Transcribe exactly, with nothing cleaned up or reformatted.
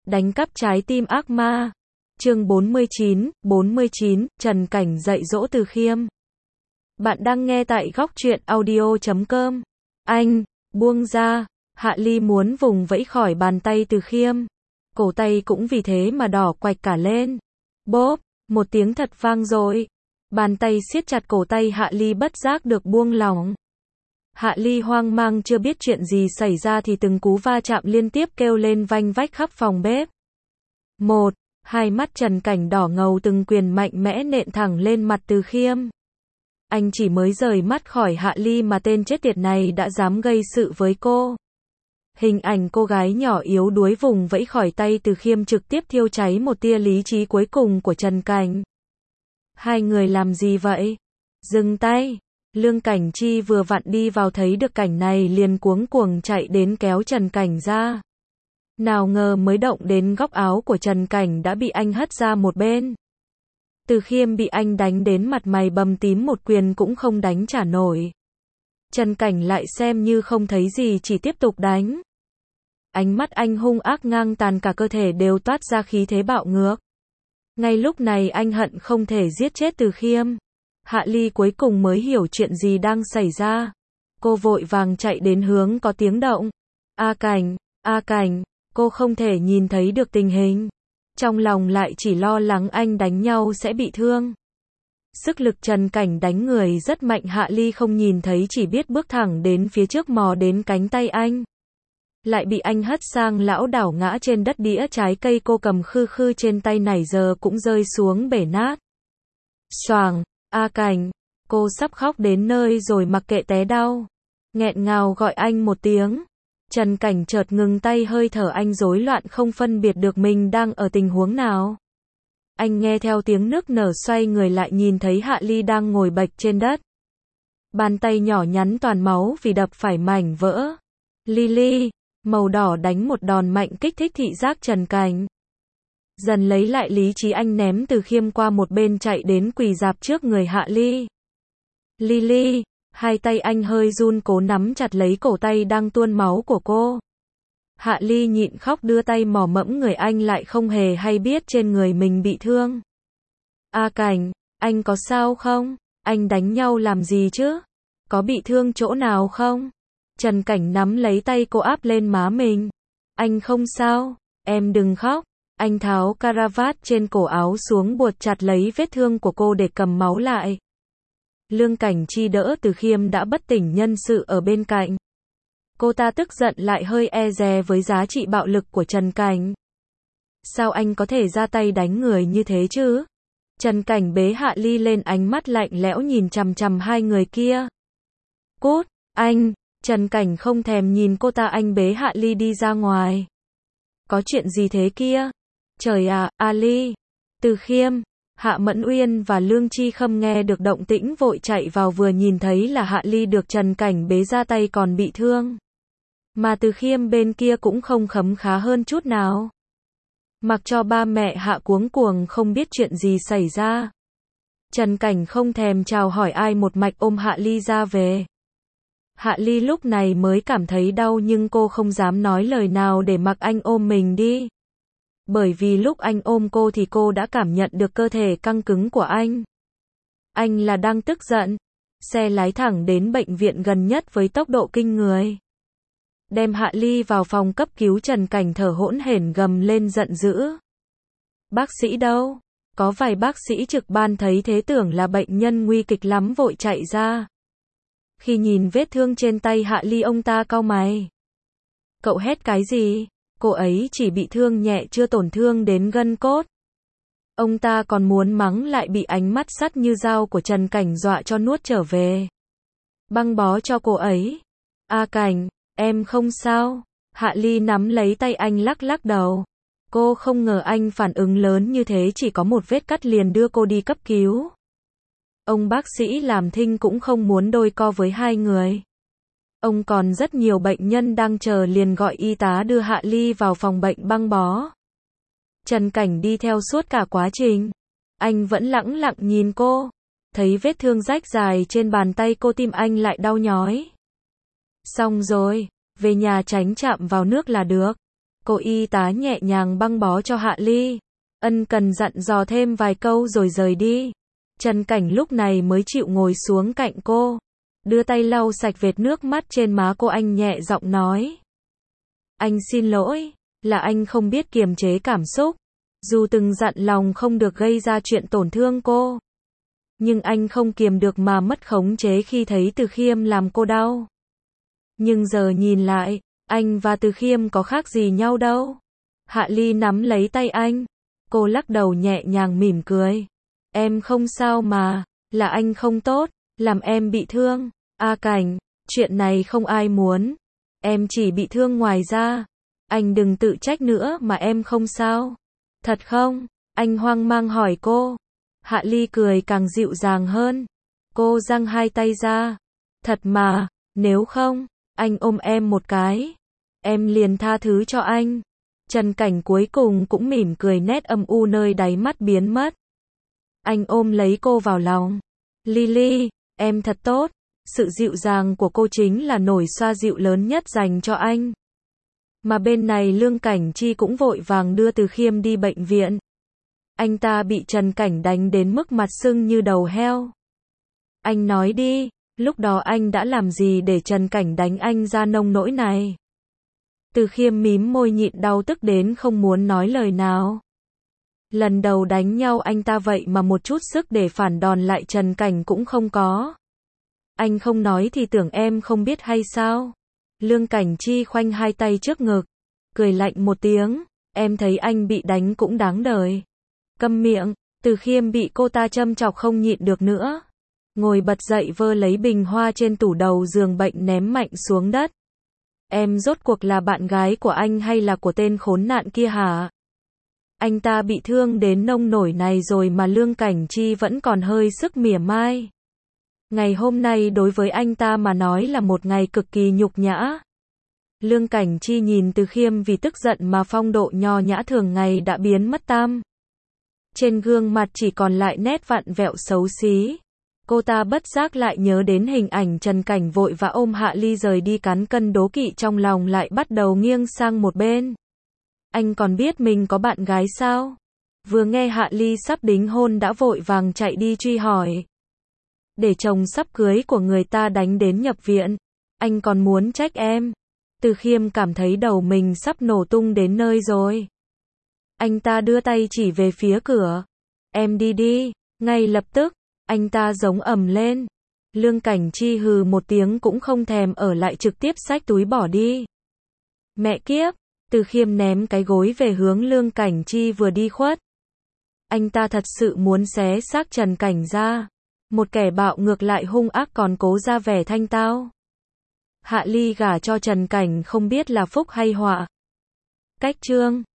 Đánh cắp trái tim ác ma. Chương bốn mươi chín, bốn mươi chín, Trần Cảnh dạy dỗ Từ Khiêm. Bạn đang nghe tại góc truyện audio chấm com. Anh, buông ra. Hạ Ly muốn vùng vẫy khỏi bàn tay Từ Khiêm. Cổ tay cũng vì thế mà đỏ quạch cả lên. Bốp, một tiếng thật vang dội. Bàn tay siết chặt cổ tay Hạ Ly bất giác được buông lỏng. Hạ Ly hoang mang chưa biết chuyện gì xảy ra thì từng cú va chạm liên tiếp kêu lên vanh vách khắp phòng bếp. Một, hai mắt Trần Cảnh đỏ ngầu từng quyền mạnh mẽ nện thẳng lên mặt Từ Khiêm. Anh chỉ mới rời mắt khỏi Hạ Ly mà tên chết tiệt này đã dám gây sự với cô. Hình ảnh cô gái nhỏ yếu đuối vùng vẫy khỏi tay Từ Khiêm trực tiếp thiêu cháy một tia lý trí cuối cùng của Trần Cảnh. Hai người làm gì vậy? Dừng tay. Lương Cảnh Chi vừa vặn đi vào thấy được cảnh này liền cuống cuồng chạy đến kéo Trần Cảnh ra. Nào ngờ mới động đến góc áo của Trần Cảnh đã bị anh hất ra một bên. Từ Khiêm bị anh đánh đến mặt mày bầm tím, một quyền cũng không đánh trả nổi. Trần Cảnh lại xem như không thấy gì, chỉ tiếp tục đánh. Ánh mắt anh hung ác ngang tàn, cả cơ thể đều toát ra khí thế bạo ngược. Ngay lúc này anh hận không thể giết chết Từ Khiêm. Hạ Ly cuối cùng mới hiểu chuyện gì đang xảy ra. Cô vội vàng chạy đến hướng có tiếng động. A Cảnh, A Cảnh, cô không thể nhìn thấy được tình hình. Trong lòng lại chỉ lo lắng anh đánh nhau sẽ bị thương. Sức lực Trần Cảnh đánh người rất mạnh, Hạ Ly không nhìn thấy, chỉ biết bước thẳng đến phía trước mò đến cánh tay anh. Lại bị anh hất sang lão đảo ngã trên đất, đĩa trái cây cô cầm khư khư trên tay nãy giờ cũng rơi xuống bể nát. Xoàng, A Cảnh, cô sắp khóc đến nơi rồi mặc kệ té đau. Nghẹn ngào gọi anh một tiếng. Trần Cảnh chợt ngừng tay, hơi thở anh rối loạn không phân biệt được mình đang ở tình huống nào. Anh nghe theo tiếng nức nở, xoay người lại nhìn thấy Hạ Ly đang ngồi bệt trên đất. Bàn tay nhỏ nhắn toàn máu vì đập phải mảnh vỡ. Lily, màu đỏ đánh một đòn mạnh kích thích thị giác Trần Cảnh. Dần lấy lại lý trí, anh ném Từ Khiêm qua một bên chạy đến quỳ rạp trước người Hạ Ly. Lily, hai tay anh hơi run cố nắm chặt lấy cổ tay đang tuôn máu của cô. Hạ Ly nhịn khóc đưa tay mò mẫm người anh, lại không hề hay biết trên người mình bị thương. A Cảnh, anh có sao không? Anh đánh nhau làm gì chứ? Có bị thương chỗ nào không? Trần Cảnh nắm lấy tay cô áp lên má mình. Anh không sao, em đừng khóc. Anh tháo caravat trên cổ áo xuống buộc chặt lấy vết thương của cô để cầm máu lại. Lương Cảnh Chi đỡ Từ Khiêm đã bất tỉnh nhân sự ở bên cạnh. Cô ta tức giận lại hơi e dè với giá trị bạo lực của Trần Cảnh. Sao anh có thể ra tay đánh người như thế chứ? Trần Cảnh bế Hạ Ly lên, ánh mắt lạnh lẽo nhìn chằm chằm hai người kia. Cút, anh! Trần Cảnh không thèm nhìn cô ta, anh bế Hạ Ly đi ra ngoài. Có chuyện gì thế kia? Trời à, A Ly! Từ Khiêm, Hạ Mẫn Uyên và Lương Chi Khâm nghe được động tĩnh vội chạy vào, vừa nhìn thấy là Hạ Ly được Trần Cảnh bế ra, tay còn bị thương. Mà Từ Khiêm bên kia cũng không khấm khá hơn chút nào. Mặc cho ba mẹ Hạ cuống cuồng không biết chuyện gì xảy ra. Trần Cảnh không thèm chào hỏi ai, một mạch ôm Hạ Ly ra về. Hạ Ly lúc này mới cảm thấy đau, nhưng cô không dám nói lời nào để mặc anh ôm mình đi. Bởi vì lúc anh ôm cô thì cô đã cảm nhận được cơ thể căng cứng của anh. Anh là đang tức giận. Xe lái thẳng đến bệnh viện gần nhất với tốc độ kinh người. Đem Hạ Ly vào phòng cấp cứu, Trần Cảnh thở hổn hển gầm lên giận dữ. Bác sĩ đâu? Có vài bác sĩ trực ban thấy thế tưởng là bệnh nhân nguy kịch lắm vội chạy ra. Khi nhìn vết thương trên tay Hạ Ly, ông ta cau mày. Cậu hét cái gì? Cô ấy chỉ bị thương nhẹ, chưa tổn thương đến gân cốt. Ông ta còn muốn mắng lại bị ánh mắt sắt như dao của Trần Cảnh dọa cho nuốt trở về. Băng bó cho cô ấy. A Cảnh, em không sao. Hạ Ly nắm lấy tay anh lắc lắc đầu. Cô không ngờ anh phản ứng lớn như thế, chỉ có một vết cắt liền đưa cô đi cấp cứu. Ông bác sĩ làm thinh cũng không muốn đôi co với hai người. Ông còn rất nhiều bệnh nhân đang chờ, liền gọi y tá đưa Hạ Ly vào phòng bệnh băng bó. Trần Cảnh đi theo suốt cả quá trình. Anh vẫn lẳng lặng nhìn cô. Thấy vết thương rách dài trên bàn tay cô, tim anh lại đau nhói. Xong rồi, về nhà tránh chạm vào nước là được. Cô y tá nhẹ nhàng băng bó cho Hạ Ly, ân cần dặn dò thêm vài câu rồi rời đi. Trần Cảnh lúc này mới chịu ngồi xuống cạnh cô, đưa tay lau sạch vệt nước mắt trên má cô. Anh nhẹ giọng nói: Anh xin lỗi, là anh không biết kiềm chế cảm xúc. Dù từng dặn lòng không được gây ra chuyện tổn thương cô, nhưng anh không kiềm được mà mất khống chế khi thấy Từ Khiêm làm cô đau. Nhưng giờ nhìn lại, anh và Từ Khiêm có khác gì nhau đâu. Hạ Ly nắm lấy tay anh, cô lắc đầu nhẹ nhàng mỉm cười. Em không sao mà, là anh không tốt, làm em bị thương. A Cảnh, chuyện này không ai muốn. Em chỉ bị thương ngoài ra. Anh đừng tự trách nữa mà em không sao. Thật không? Anh hoang mang hỏi cô. Hạ Ly cười càng dịu dàng hơn. Cô giang hai tay ra. Thật mà, nếu không, anh ôm em một cái. Em liền tha thứ cho anh. Trần Cảnh cuối cùng cũng mỉm cười, nét âm u nơi đáy mắt biến mất. Anh ôm lấy cô vào lòng. Lily, em thật tốt. Sự dịu dàng của cô chính là nổi xoa dịu lớn nhất dành cho anh. Mà bên này Lương Cảnh Chi cũng vội vàng đưa Từ Khiêm đi bệnh viện. Anh ta bị Trần Cảnh đánh đến mức mặt sưng như đầu heo. Anh nói đi, lúc đó anh đã làm gì để Trần Cảnh đánh anh ra nông nỗi này? Từ Khiêm mím môi nhịn đau tức đến không muốn nói lời nào. Lần đầu đánh nhau anh ta vậy mà một chút sức để phản đòn lại Trần Cảnh cũng không có. Anh không nói thì tưởng em không biết hay sao? Lương Cảnh Chi khoanh hai tay trước ngực, cười lạnh một tiếng, em thấy anh bị đánh cũng đáng đời. Câm miệng. Từ Khiêm bị cô ta châm chọc không nhịn được nữa. Ngồi bật dậy vơ lấy bình hoa trên tủ đầu giường bệnh ném mạnh xuống đất. Em rốt cuộc là bạn gái của anh hay là của tên khốn nạn kia hả? Anh ta bị thương đến nông nổi này rồi mà Lương Cảnh Chi vẫn còn hơi sức mỉa mai. Ngày hôm nay đối với anh ta mà nói là một ngày cực kỳ nhục nhã. Lương Cảnh Chi nhìn Từ Khiêm vì tức giận mà phong độ nho nhã thường ngày đã biến mất tăm. Trên gương mặt chỉ còn lại nét vặn vẹo xấu xí. Cô ta bất giác lại nhớ đến hình ảnh Trần Cảnh vội và ôm Hạ Ly rời đi, cán cân đố kỵ trong lòng lại bắt đầu nghiêng sang một bên. Anh còn biết mình có bạn gái sao? Vừa nghe Hạ Ly sắp đính hôn đã vội vàng chạy đi truy hỏi. Để chồng sắp cưới của người ta đánh đến nhập viện, anh còn muốn trách em? Từ Khiêm cảm thấy đầu mình sắp nổ tung đến nơi rồi. Anh ta đưa tay chỉ về phía cửa. Em đi đi. Ngay lập tức, anh ta giống ầm lên. Lương Cảnh Chi hừ một tiếng cũng không thèm ở lại, trực tiếp xách túi bỏ đi. Mẹ kiếp. Từ Khiêm ném cái gối về hướng Lương Cảnh Chi vừa đi khuất. Anh ta thật sự muốn xé xác Trần Cảnh ra. Một kẻ bạo ngược lại hung ác còn cố ra vẻ thanh tao. Hạ Ly gả cho Trần Cảnh không biết là phúc hay họa. Cách chương